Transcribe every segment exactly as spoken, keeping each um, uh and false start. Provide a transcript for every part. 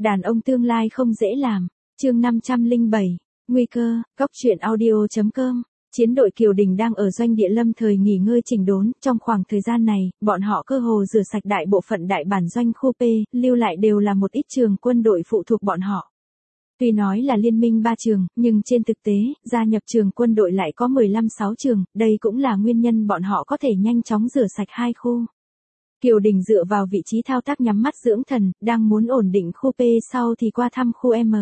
Đàn ông tương lai không dễ làm. Chương năm trăm lẻ bảy. Nguy cơ. Góc truyện audio.com. Chiến đội Kiều Đình đang ở doanh địa lâm thời nghỉ ngơi chỉnh đốn, trong khoảng thời gian này, bọn họ cơ hồ rửa sạch đại bộ phận đại bản doanh khu P, lưu lại đều là một ít trường quân đội phụ thuộc bọn họ. Tuy nói là liên minh ba trường, nhưng trên thực tế, gia nhập trường quân đội lại có mười lăm sáu trường, đây cũng là nguyên nhân bọn họ có thể nhanh chóng rửa sạch hai khu. Kiều Đình dựa vào vị trí thao tác nhắm mắt dưỡng thần, đang muốn ổn định khu P sau thì qua thăm khu M.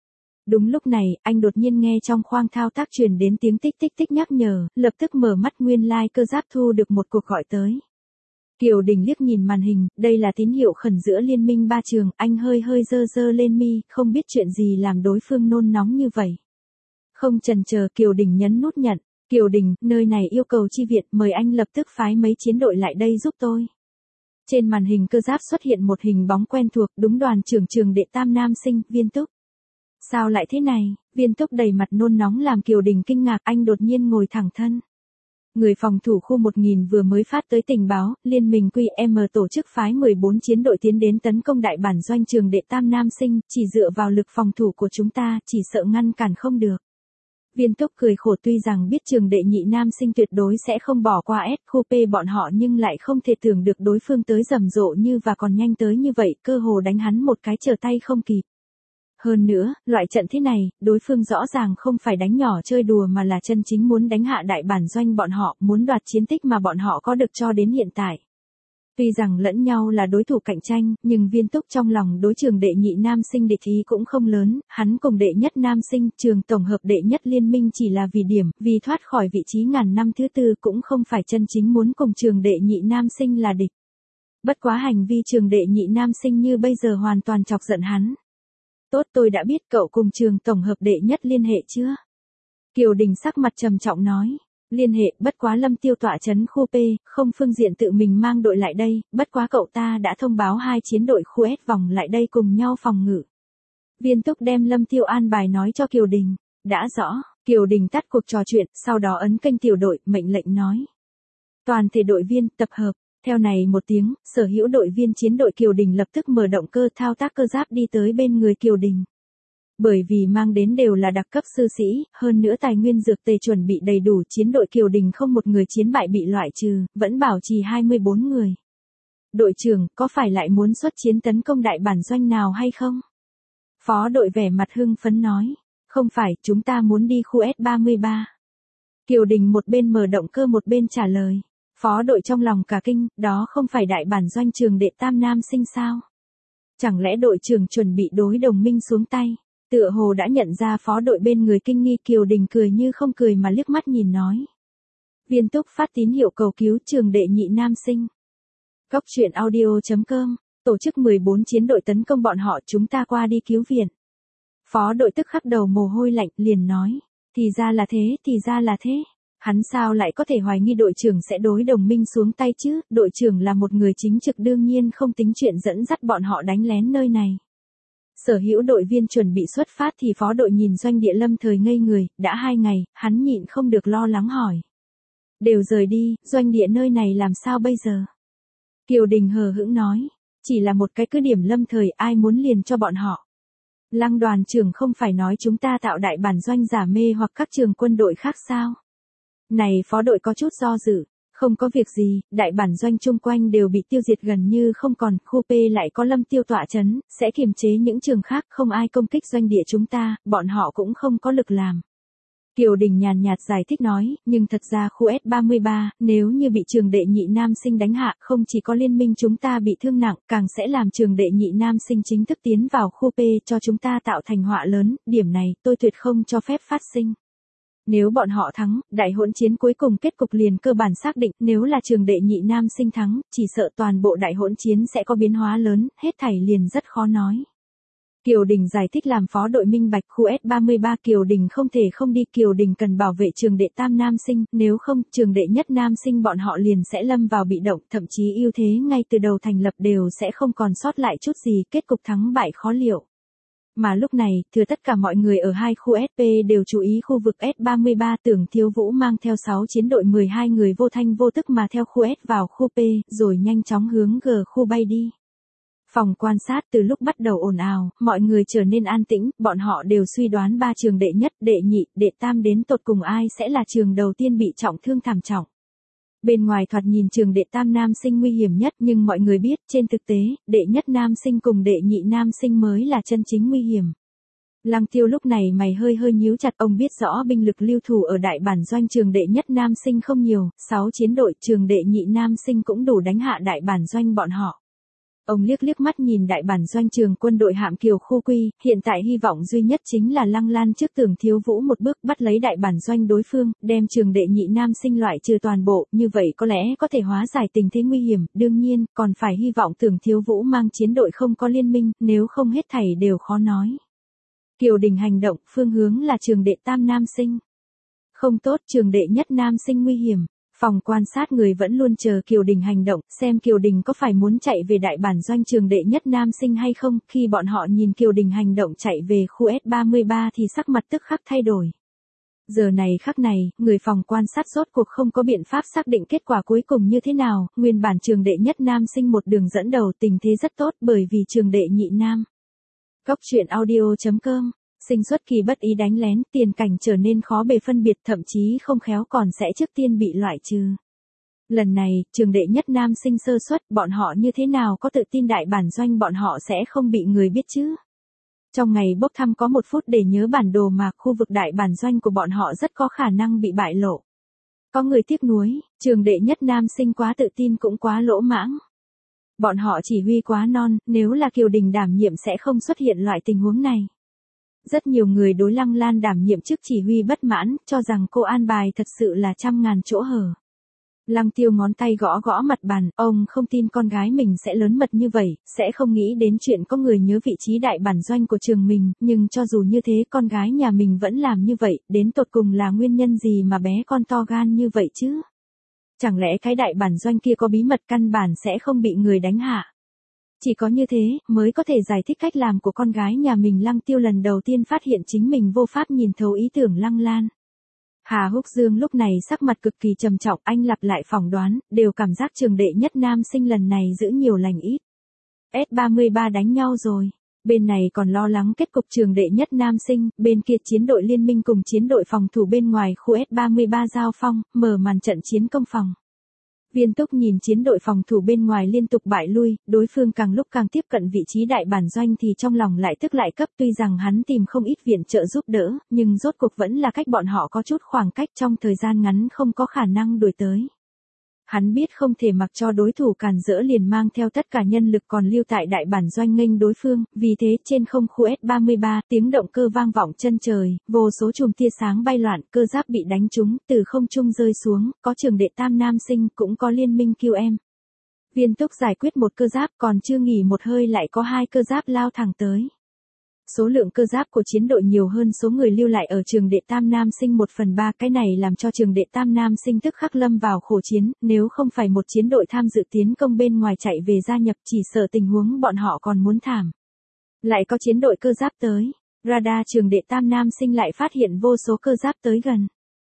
Đúng lúc này, anh đột nhiên nghe trong khoang thao tác truyền đến tiếng tích tích tích nhắc nhở, lập tức mở mắt nguyên lai like cơ giáp thu được một cuộc gọi tới. Kiều Đình liếc nhìn màn hình, đây là tín hiệu khẩn giữa liên minh ba trường, anh hơi hơi dơ dơ lên mi, không biết chuyện gì làm đối phương nôn nóng như vậy. Không chần chờ Kiều Đình nhấn nút nhận, Kiều Đình, nơi này yêu cầu chi viện, mời anh lập tức phái mấy chiến đội lại đây giúp tôi. Trên màn hình cơ giáp xuất hiện một hình bóng quen thuộc, đúng đoàn trưởng trường đệ tam nam sinh, Viên Túc. Sao lại thế này? Viên Túc đầy mặt nôn nóng làm Kiều Đình kinh ngạc, anh đột nhiên ngồi thẳng thân. Người phòng thủ khu một nghìn vừa mới phát tới tình báo, liên minh quy em tổ chức phái mười bốn chiến đội tiến đến tấn công đại bản doanh trường đệ tam nam sinh, chỉ dựa vào lực phòng thủ của chúng ta, chỉ sợ ngăn cản không được. Viên Túc cười khổ, tuy rằng biết trường đệ nhị nam sinh tuyệt đối sẽ không bỏ qua S khu P bọn họ nhưng lại không thể tưởng được đối phương tới rầm rộ như và còn nhanh tới như vậy, cơ hồ đánh hắn một cái trở tay không kịp. Hơn nữa, loại trận thế này, đối phương rõ ràng không phải đánh nhỏ chơi đùa mà là chân chính muốn đánh hạ đại bản doanh bọn họ, muốn đoạt chiến tích mà bọn họ có được cho đến hiện tại. Tuy rằng lẫn nhau là đối thủ cạnh tranh, nhưng Viên Túc trong lòng đối trường đệ nhị nam sinh địch ý cũng không lớn, hắn cùng đệ nhất nam sinh, trường tổng hợp đệ nhất liên minh chỉ là vì điểm, vì thoát khỏi vị trí ngàn năm thứ tư cũng không phải chân chính muốn cùng trường đệ nhị nam sinh là địch. Bất quá hành vi trường đệ nhị nam sinh như bây giờ hoàn toàn chọc giận hắn. Tốt, tôi đã biết, cậu cùng trường tổng hợp đệ nhất liên hệ chưa? Kiều Đình sắc mặt trầm trọng nói. Liên hệ, bất quá Lâm Tiêu tọa trấn khu P, không phương diện tự mình mang đội lại đây, bất quá cậu ta đã thông báo hai chiến đội khu S vòng lại đây cùng nhau phòng ngự. Viên Túc đem Lâm Tiêu an bài nói cho Kiều Đình. Đã rõ, Kiều Đình tắt cuộc trò chuyện, sau đó ấn kênh tiểu đội, mệnh lệnh nói. Toàn thể đội viên, tập hợp. Theo này một tiếng, sở hữu đội viên chiến đội Kiều Đình lập tức mở động cơ thao tác cơ giáp đi tới bên người Kiều Đình. Bởi vì mang đến đều là đặc cấp sư sĩ, hơn nữa tài nguyên dược tề chuẩn bị đầy đủ, chiến đội Kiều Đình không một người chiến bại bị loại trừ, vẫn bảo trì hai mươi bốn người. Đội trưởng, có phải lại muốn xuất chiến tấn công đại bản doanh nào hay không? Phó đội vẻ mặt hưng phấn nói. Không phải, chúng ta muốn đi khu S ba mươi ba. Kiều Đình một bên mở động cơ một bên trả lời. Phó đội trong lòng cả kinh, đó không phải đại bản doanh trường đệ tam nam sinh sao? Chẳng lẽ đội trưởng chuẩn bị đối đồng minh xuống tay? Tựa hồ đã nhận ra phó đội bên người kinh nghi, Kiều Đình cười như không cười mà liếc mắt nhìn nói. Viên Túc phát tín hiệu cầu cứu trường đệ nhị nam sinh. Góc truyện audio.com, tổ chức mười bốn chiến đội tấn công bọn họ, chúng ta qua đi cứu viện. Phó đội tức khắc đầu mồ hôi lạnh, liền nói. Thì ra là thế, thì ra là thế. Hắn sao lại có thể hoài nghi đội trưởng sẽ đối đồng minh xuống tay chứ, đội trưởng là một người chính trực đương nhiên không tính chuyện dẫn dắt bọn họ đánh lén nơi này. Sở hữu đội viên chuẩn bị xuất phát thì phó đội nhìn doanh địa lâm thời ngây người, đã hai ngày, hắn nhịn không được lo lắng hỏi. Đều rời đi, doanh địa nơi này làm sao bây giờ? Kiều Đình hờ hững nói, chỉ là một cái cứ điểm lâm thời, ai muốn liền cho bọn họ. Lăng đoàn trưởng không phải nói chúng ta tạo đại bản doanh giả mê hoặc các trường quân đội khác sao? Này phó đội có chút do dự, không có việc gì, đại bản doanh chung quanh đều bị tiêu diệt gần như không còn, khu P lại có Lâm Tiêu tọa trấn, sẽ kiềm chế những trường khác, không ai công kích doanh địa chúng ta, bọn họ cũng không có lực làm. Kiều Đình nhàn nhạt giải thích nói, nhưng thật ra khu S ba mươi ba, nếu như bị trường đệ nhị nam sinh đánh hạ, không chỉ có liên minh chúng ta bị thương nặng, càng sẽ làm trường đệ nhị nam sinh chính thức tiến vào khu P cho chúng ta tạo thành họa lớn, điểm này tôi tuyệt không cho phép phát sinh. Nếu bọn họ thắng, đại hỗn chiến cuối cùng kết cục liền cơ bản xác định, nếu là trường đệ nhị nam sinh thắng, chỉ sợ toàn bộ đại hỗn chiến sẽ có biến hóa lớn, hết thảy liền rất khó nói. Kiều Đình giải thích làm phó đội minh bạch, khu S ba mươi ba Kiều Đình không thể không đi, Kiều Đình cần bảo vệ trường đệ tam nam sinh, nếu không, trường đệ nhất nam sinh bọn họ liền sẽ lâm vào bị động, thậm chí ưu thế ngay từ đầu thành lập đều sẽ không còn sót lại chút gì, kết cục thắng bại khó liệu. Mà lúc này, thừa tất cả mọi người ở hai khu ét pê đều chú ý khu vực S ba mươi ba, Tưởng Thiếu Vũ mang theo sáu chiến đội mười hai người vô thanh vô tức mà theo khu S vào khu P, rồi nhanh chóng hướng G khu bay đi. Phòng quan sát từ lúc bắt đầu ồn ào, mọi người trở nên an tĩnh, bọn họ đều suy đoán ba trường đệ nhất, đệ nhị, đệ tam đến tột cùng ai sẽ là trường đầu tiên bị trọng thương thảm trọng. Bên ngoài thoạt nhìn trường đệ tam nam sinh nguy hiểm nhất nhưng mọi người biết trên thực tế, đệ nhất nam sinh cùng đệ nhị nam sinh mới là chân chính nguy hiểm. Lăng Tiêu lúc này mày hơi hơi nhíu chặt, ông biết rõ binh lực lưu thủ ở đại bản doanh trường đệ nhất nam sinh không nhiều, sáu chiến đội trường đệ nhị nam sinh cũng đủ đánh hạ đại bản doanh bọn họ. Ông liếc liếc mắt nhìn đại bản doanh trường quân đội Hạm Kiều khu quy, hiện tại hy vọng duy nhất chính là Lăng Lan trước Tưởng Thiếu Vũ một bước bắt lấy đại bản doanh đối phương, đem trường đệ nhị nam sinh loại trừ toàn bộ, như vậy có lẽ có thể hóa giải tình thế nguy hiểm, đương nhiên, còn phải hy vọng Tưởng Thiếu Vũ mang chiến đội không có liên minh, nếu không hết thảy đều khó nói. Kiều Đình hành động, phương hướng là trường đệ tam nam sinh. Không tốt, trường đệ nhất nam sinh nguy hiểm. Phòng quan sát người vẫn luôn chờ Kiều Đình hành động, xem Kiều Đình có phải muốn chạy về đại bản doanh trường đệ nhất nam sinh hay không, khi bọn họ nhìn Kiều Đình hành động chạy về khu S ba mươi ba thì sắc mặt tức khắc thay đổi. Giờ này khắc này, người phòng quan sát rốt cuộc không có biện pháp xác định kết quả cuối cùng như thế nào, nguyên bản trường đệ nhất nam sinh một đường dẫn đầu tình thế rất tốt bởi vì trường đệ nhị nam. Góc truyện audio chấm com sinh xuất kỳ bất ý đánh lén, tiền cảnh trở nên khó bề phân biệt, thậm chí không khéo còn sẽ trước tiên bị loại trừ. Lần này, trường đệ nhất nam sinh sơ suất, bọn họ như thế nào có tự tin đại bản doanh bọn họ sẽ không bị người biết chứ? Trong ngày bốc thăm có một phút để nhớ bản đồ mà khu vực đại bản doanh của bọn họ rất có khả năng bị bại lộ. Có người tiếc nuối, trường đệ nhất nam sinh quá tự tin cũng quá lỗ mãng. Bọn họ chỉ huy quá non, nếu là Kiều Đình đảm nhiệm sẽ không xuất hiện loại tình huống này. Rất nhiều người đối Lăng Lan đảm nhiệm chức chỉ huy bất mãn, cho rằng cô an bài thật sự là trăm ngàn chỗ hở. Lăng Tiêu ngón tay gõ gõ mặt bàn, ông không tin con gái mình sẽ lớn mật như vậy, sẽ không nghĩ đến chuyện có người nhớ vị trí đại bản doanh của trường mình, nhưng cho dù như thế con gái nhà mình vẫn làm như vậy, đến tột cùng là nguyên nhân gì mà bé con to gan như vậy chứ? Chẳng lẽ cái đại bản doanh kia có bí mật căn bản sẽ không bị người đánh hạ? Chỉ có như thế, mới có thể giải thích cách làm của con gái nhà mình. Lăng Tiêu lần đầu tiên phát hiện chính mình vô pháp nhìn thấu ý tưởng Lăng Lan. Hà Húc Dương lúc này sắc mặt cực kỳ trầm trọng, anh lặp lại phỏng đoán, đều cảm giác trường đệ nhất nam sinh lần này giữ nhiều lành ít. S ba mươi ba đánh nhau rồi. Bên này còn lo lắng kết cục trường đệ nhất nam sinh, bên kia chiến đội liên minh cùng chiến đội phòng thủ bên ngoài khu S ba mươi ba giao phong, mở màn trận chiến công phòng. Viên Túc nhìn chiến đội phòng thủ bên ngoài liên tục bại lui, đối phương càng lúc càng tiếp cận vị trí đại bản doanh thì trong lòng lại tức lại cấp, tuy rằng hắn tìm không ít viện trợ giúp đỡ, nhưng rốt cuộc vẫn là cách bọn họ có chút khoảng cách, trong thời gian ngắn không có khả năng đuổi tới. Hắn biết không thể mặc cho đối thủ càn rỡ liền mang theo tất cả nhân lực còn lưu tại đại bản doanh nghênh đối phương, vì thế trên không khu S ba mươi ba, tiếng động cơ vang vọng chân trời, vô số chùm tia sáng bay loạn, cơ giáp bị đánh trúng, từ không trung rơi xuống, có trường đệ tam nam sinh, cũng có liên minh Q M. Viên Túc giải quyết một cơ giáp, còn chưa nghỉ một hơi lại có hai cơ giáp lao thẳng tới. Số lượng cơ giáp của chiến đội nhiều hơn số người lưu lại ở trường đệ tam nam sinh một phần ba, cái này làm cho trường đệ tam nam sinh tức khắc lâm vào khổ chiến, nếu không phải một chiến đội tham dự tiến công bên ngoài chạy về gia nhập chỉ sợ tình huống bọn họ còn muốn thảm. Lại có chiến đội cơ giáp tới, radar trường đệ tam nam sinh lại phát hiện vô số cơ giáp tới gần.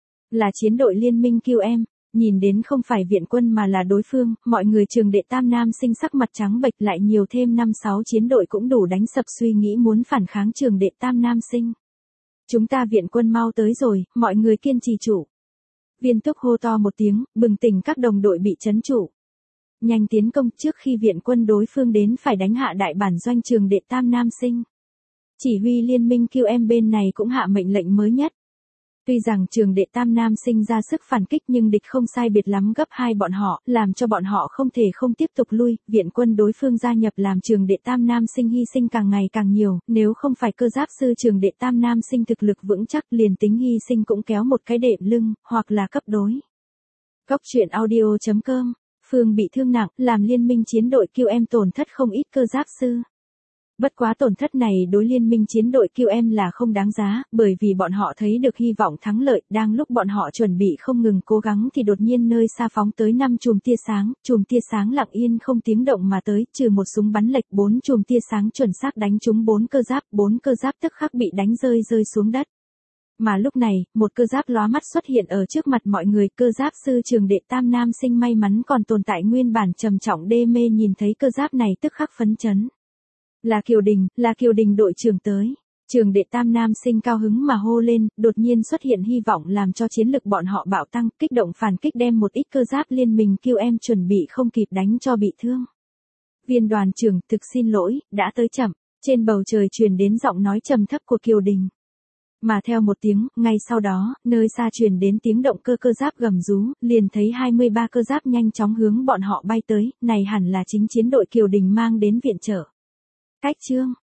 Là chiến đội liên minh Q M. Nhìn đến không phải viện quân mà là đối phương, mọi người trường đệ tam nam sinh sắc mặt trắng bệch, lại nhiều thêm năm sáu chiến đội cũng đủ đánh sập suy nghĩ muốn phản kháng trường đệ tam nam sinh. Chúng ta viện quân mau tới rồi, mọi người kiên trì trụ. Viên Túc hô to một tiếng, bừng tỉnh các đồng đội bị trấn trụ. Nhanh tiến công trước khi viện quân đối phương đến phải đánh hạ đại bản doanh trường đệ tam nam sinh. Chỉ huy liên minh Q M bên này cũng hạ mệnh lệnh mới nhất. Tuy rằng trường đệ tam nam sinh ra sức phản kích nhưng địch không sai biệt lắm gấp hai bọn họ, làm cho bọn họ không thể không tiếp tục lui, viện quân đối phương gia nhập làm trường đệ tam nam sinh hy sinh càng ngày càng nhiều, nếu không phải cơ giáp sư trường đệ tam nam sinh thực lực vững chắc liền tính hy sinh cũng kéo một cái đệm lưng, hoặc là cấp đối. Góc truyện audio chấm com, Phương bị thương nặng, làm liên minh chiến đội Q M tổn thất không ít cơ giáp sư. Bất quá tổn thất này đối liên minh chiến đội Q M là không đáng giá, bởi vì bọn họ thấy được hy vọng thắng lợi, đang lúc bọn họ chuẩn bị không ngừng cố gắng thì đột nhiên nơi xa phóng tới năm chùm tia sáng, chùm tia sáng lặng yên không tiếng động mà tới, trừ một súng bắn lệch, bốn chùm tia sáng chuẩn xác đánh trúng bốn cơ giáp, bốn cơ giáp tức khắc bị đánh rơi rơi xuống đất. Mà lúc này, một cơ giáp lóa mắt xuất hiện ở trước mặt mọi người, cơ giáp sư trường đệ tam nam sinh may mắn còn tồn tại nguyên bản trầm trọng đê mê nhìn thấy cơ giáp này tức khắc phấn chấn. Là Kiều Đình, là Kiều Đình đội trưởng tới. Trường đệ tam nam sinh cao hứng mà hô lên, đột nhiên xuất hiện hy vọng làm cho chiến lực bọn họ bạo tăng, kích động phản kích đem một ít cơ giáp liên minh kêu em chuẩn bị không kịp đánh cho bị thương. Viên đoàn trưởng, thực xin lỗi, đã tới chậm. Trên bầu trời truyền đến giọng nói trầm thấp của Kiều Đình. Mà theo một tiếng, ngay sau đó, nơi xa truyền đến tiếng động cơ cơ giáp gầm rú, liền thấy hai mươi ba cơ giáp nhanh chóng hướng bọn họ bay tới, này hẳn là chính chiến đội Kiều Đình mang đến viện trợ. Cách chương